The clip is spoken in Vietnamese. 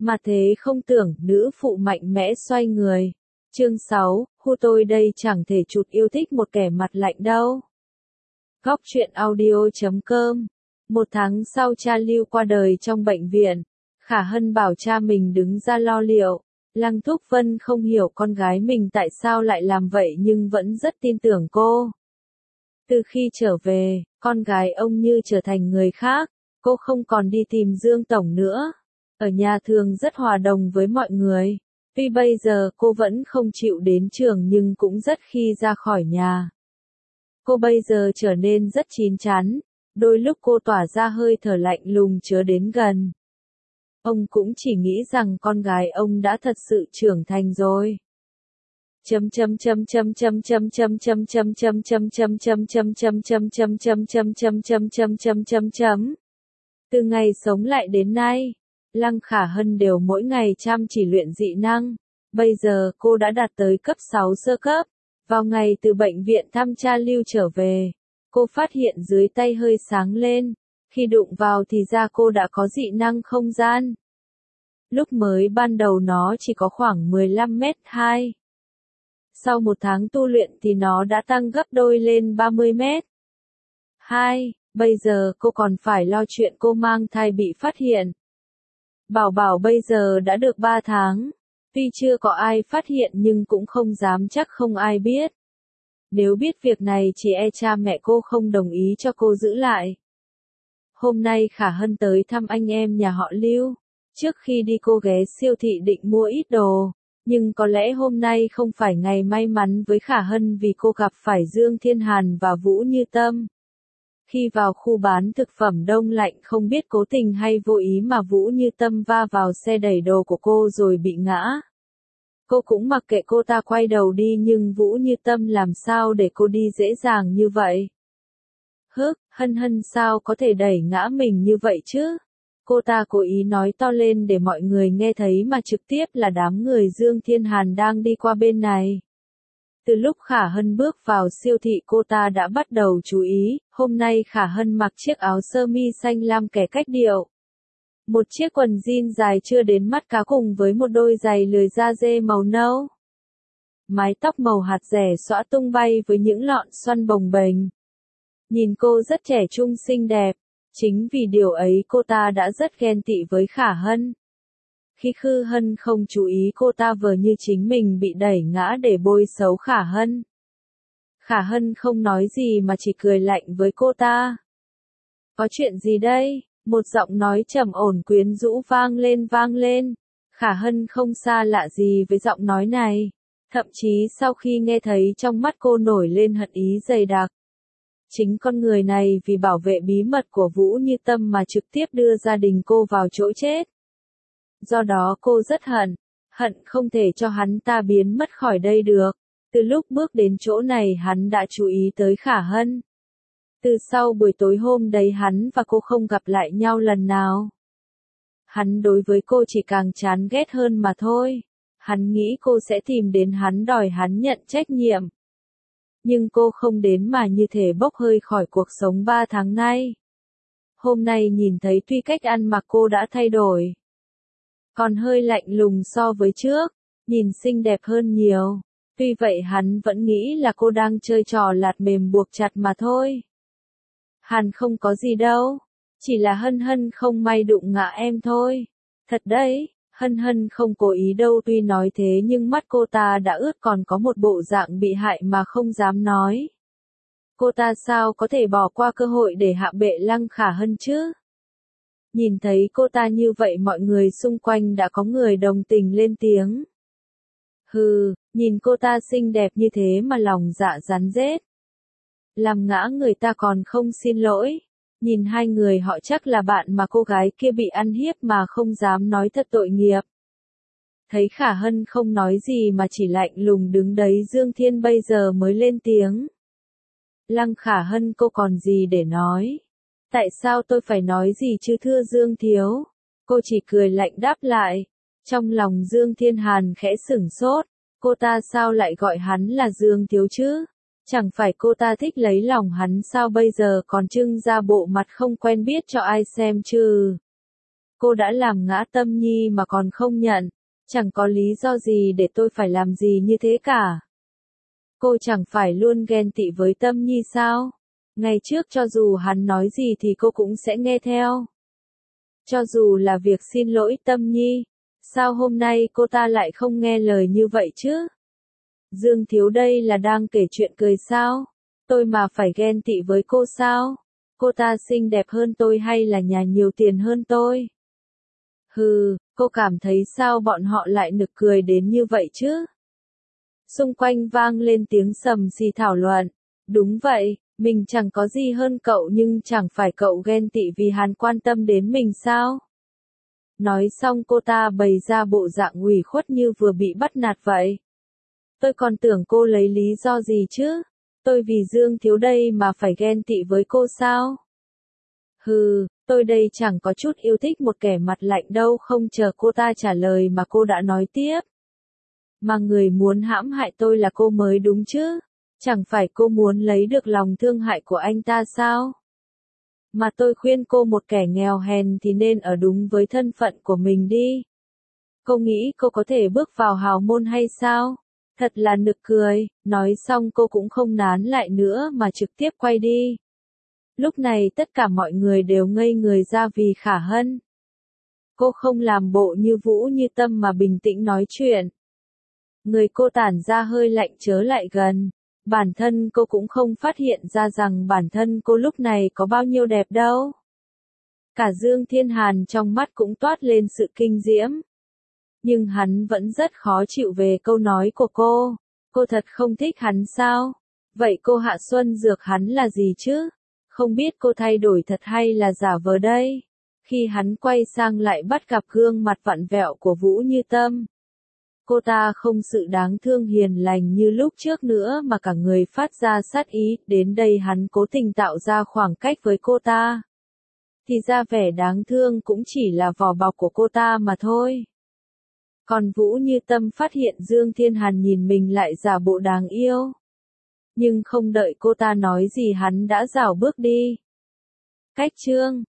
Mà thế không tưởng, nữ phụ mạnh mẽ xoay người. Chương 6, hu tôi đây chẳng thể chụt yêu thích một kẻ mặt lạnh đâu. Góc truyện audio.com. Một tháng sau cha Lưu qua đời trong bệnh viện, Khả Hân bảo cha mình đứng ra lo liệu. Lăng Thúc Vân không hiểu con gái mình tại sao lại làm vậy nhưng vẫn rất tin tưởng cô. Từ khi trở về, con gái ông như trở thành người khác, cô không còn đi tìm Dương Tổng nữa. Ở nhà thường rất hòa đồng với mọi người. Tuy bây giờ cô vẫn không chịu đến trường nhưng cũng rất khi ra khỏi nhà. Cô bây giờ trở nên rất chín chắn, đôi lúc cô tỏa ra hơi thở lạnh lùng chớ đến gần. Ông cũng chỉ nghĩ rằng con gái ông đã thật sự trưởng thành rồi. Từ ngày sống lại đến nay, Lăng Khả Hân đều mỗi ngày chăm chỉ luyện dị năng. Bây giờ cô đã đạt tới cấp 6 sơ cấp. Vào ngày từ bệnh viện thăm cha Lưu trở về, cô phát hiện dưới tay hơi sáng lên. Khi đụng vào thì ra cô đã có dị năng không gian. Lúc mới ban đầu nó chỉ có khoảng 15 mét 2. Sau một tháng tu luyện thì nó đã tăng gấp đôi lên 30 mét 2. Bây giờ cô còn phải lo chuyện cô mang thai bị phát hiện. Bảo Bảo bây giờ đã được 3 tháng. Tuy chưa có ai phát hiện nhưng cũng không dám chắc không ai biết. Nếu biết việc này chỉ e cha mẹ cô không đồng ý cho cô giữ lại. Hôm nay Khả Hân tới thăm anh em nhà họ Lưu. Trước khi đi cô ghé siêu thị định mua ít đồ. Nhưng có lẽ hôm nay không phải ngày may mắn với Khả Hân vì cô gặp phải Dương Thiên Hàn và Vũ Như Tâm. Khi vào khu bán thực phẩm đông lạnh không biết cố tình hay vô ý mà Vũ Như Tâm va vào xe đẩy đồ của cô rồi bị ngã. Cô cũng mặc kệ cô ta quay đầu đi nhưng Vũ Như Tâm làm sao để cô đi dễ dàng như vậy? Hân Hân sao có thể đẩy ngã mình như vậy chứ? Cô ta cố ý nói to lên để mọi người nghe thấy mà trực tiếp là đám người Dương Thiên Hàn đang đi qua bên này. Từ lúc Khả Hân bước vào siêu thị cô ta đã bắt đầu chú ý, hôm nay Khả Hân mặc chiếc áo sơ mi xanh lam kẻ cách điệu. Một chiếc quần jean dài chưa đến mắt cá cùng với một đôi giày lười da dê màu nâu. Mái tóc màu hạt rẻ xõa tung bay với những lọn xoăn bồng bềnh. Nhìn cô rất trẻ trung xinh đẹp, chính vì điều ấy cô ta đã rất ghen tị với Khả Hân. Khi Khư Hân không chú ý cô ta vờ như chính mình bị đẩy ngã để bôi xấu Khả Hân. Khả Hân không nói gì mà chỉ cười lạnh với cô ta. Có chuyện gì đây? Một giọng nói trầm ổn quyến rũ vang lên. Khả Hân không xa lạ gì với giọng nói này. Thậm chí sau khi nghe thấy trong mắt cô nổi lên hận ý dày đặc. Chính con người này vì bảo vệ bí mật của Vũ Như Tâm mà trực tiếp đưa gia đình cô vào chỗ chết. Do đó cô rất hận không thể cho hắn ta biến mất khỏi đây được. Từ lúc bước đến chỗ này hắn đã chú ý tới Khả Hân. Từ sau buổi tối hôm đấy hắn và cô không gặp lại nhau lần nào. Hắn đối với cô chỉ càng chán ghét hơn mà thôi. Hắn nghĩ cô sẽ tìm đến hắn đòi hắn nhận trách nhiệm. Nhưng cô không đến mà như thể bốc hơi khỏi cuộc sống 3 tháng nay. Hôm nay nhìn thấy tuy cách ăn mặc cô đã thay đổi. Còn hơi lạnh lùng so với trước, nhìn xinh đẹp hơn nhiều. Tuy vậy hắn vẫn nghĩ là cô đang chơi trò lạt mềm buộc chặt mà thôi. Hàn không có gì đâu, chỉ là Hân Hân không may đụng ngã em thôi. Thật đấy, Hân Hân không cố ý đâu tuy nói thế nhưng mắt cô ta đã ướt còn có một bộ dạng bị hại mà không dám nói. Cô ta sao có thể bỏ qua cơ hội để hạ bệ Lăng Khả Hân chứ? Nhìn thấy cô ta như vậy mọi người xung quanh đã có người đồng tình lên tiếng. Nhìn cô ta xinh đẹp như thế mà lòng dạ rắn rết. Làm ngã người ta còn không xin lỗi. Nhìn hai người họ chắc là bạn mà cô gái kia bị ăn hiếp mà không dám nói thật tội nghiệp. Thấy Khả Hân không nói gì mà chỉ lạnh lùng đứng đấy Dương Thiên bây giờ mới lên tiếng. Lăng Khả Hân cô còn gì để nói? Tại sao tôi phải nói gì chứ thưa Dương Thiếu? Cô chỉ cười lạnh đáp lại. Trong lòng Dương Thiên Hàn khẽ sửng sốt. Cô ta sao lại gọi hắn là Dương Thiếu chứ? Chẳng phải cô ta thích lấy lòng hắn sao bây giờ còn trưng ra bộ mặt không quen biết cho ai xem chứ? Cô đã làm ngã Tâm Nhi mà còn không nhận, chẳng có lý do gì để tôi phải làm gì như thế cả. Cô chẳng phải luôn ghen tị với Tâm Nhi sao? Ngày trước cho dù hắn nói gì thì cô cũng sẽ nghe theo. Cho dù là việc xin lỗi Tâm Nhi, sao hôm nay cô ta lại không nghe lời như vậy chứ? Dương Thiếu đây là đang kể chuyện cười sao? Tôi mà phải ghen tị với cô sao? Cô ta xinh đẹp hơn tôi hay là nhà nhiều tiền hơn tôi? Hừ, cô cảm thấy sao bọn họ lại nực cười đến như vậy chứ? Xung quanh vang lên tiếng sầm xì thảo luận. Đúng vậy, mình chẳng có gì hơn cậu nhưng chẳng phải cậu ghen tị vì hắn quan tâm đến mình sao? Nói xong cô ta bày ra bộ dạng ủy khuất như vừa bị bắt nạt vậy. Tôi còn tưởng cô lấy lý do gì chứ? Tôi vì Dương Thiếu đây mà phải ghen tị với cô sao? Hừ, tôi đây chẳng có chút yêu thích một kẻ mặt lạnh đâu. Không chờ cô ta trả lời mà cô đã nói tiếp. Mà người muốn hãm hại tôi là cô mới đúng chứ? Chẳng phải cô muốn lấy được lòng thương hại của anh ta sao? Mà tôi khuyên cô một kẻ nghèo hèn thì nên ở đúng với thân phận của mình đi. Cô nghĩ cô có thể bước vào hào môn hay sao? Thật là nực cười, nói xong cô cũng không nán lại nữa mà trực tiếp quay đi. Lúc này tất cả mọi người đều ngây người ra vì Khả Hân. Cô không làm bộ như Vũ Như Tâm mà bình tĩnh nói chuyện. Người cô tản ra hơi lạnh chớ lại gần. Bản thân cô cũng không phát hiện ra rằng bản thân cô lúc này có bao nhiêu đẹp đâu. Cả Dương Thiên Hàn trong mắt cũng toát lên sự kinh diễm. Nhưng hắn vẫn rất khó chịu về câu nói của cô. Cô thật không thích hắn sao? Vậy cô Hạ Xuân Dược hắn là gì chứ? Không biết cô thay đổi thật hay là giả vờ đây? Khi hắn quay sang lại bắt gặp gương mặt vặn vẹo của Vũ Như Tâm. Cô ta không sự đáng thương hiền lành như lúc trước nữa mà cả người phát ra sát ý. Đến đây hắn cố tình tạo ra khoảng cách với cô ta. Thì ra vẻ đáng thương cũng chỉ là vỏ bọc của cô ta mà thôi. Còn Vũ Như Tâm phát hiện Dương Thiên Hàn nhìn mình lại giả bộ đáng yêu. Nhưng không đợi cô ta nói gì hắn đã rảo bước đi. Cách chương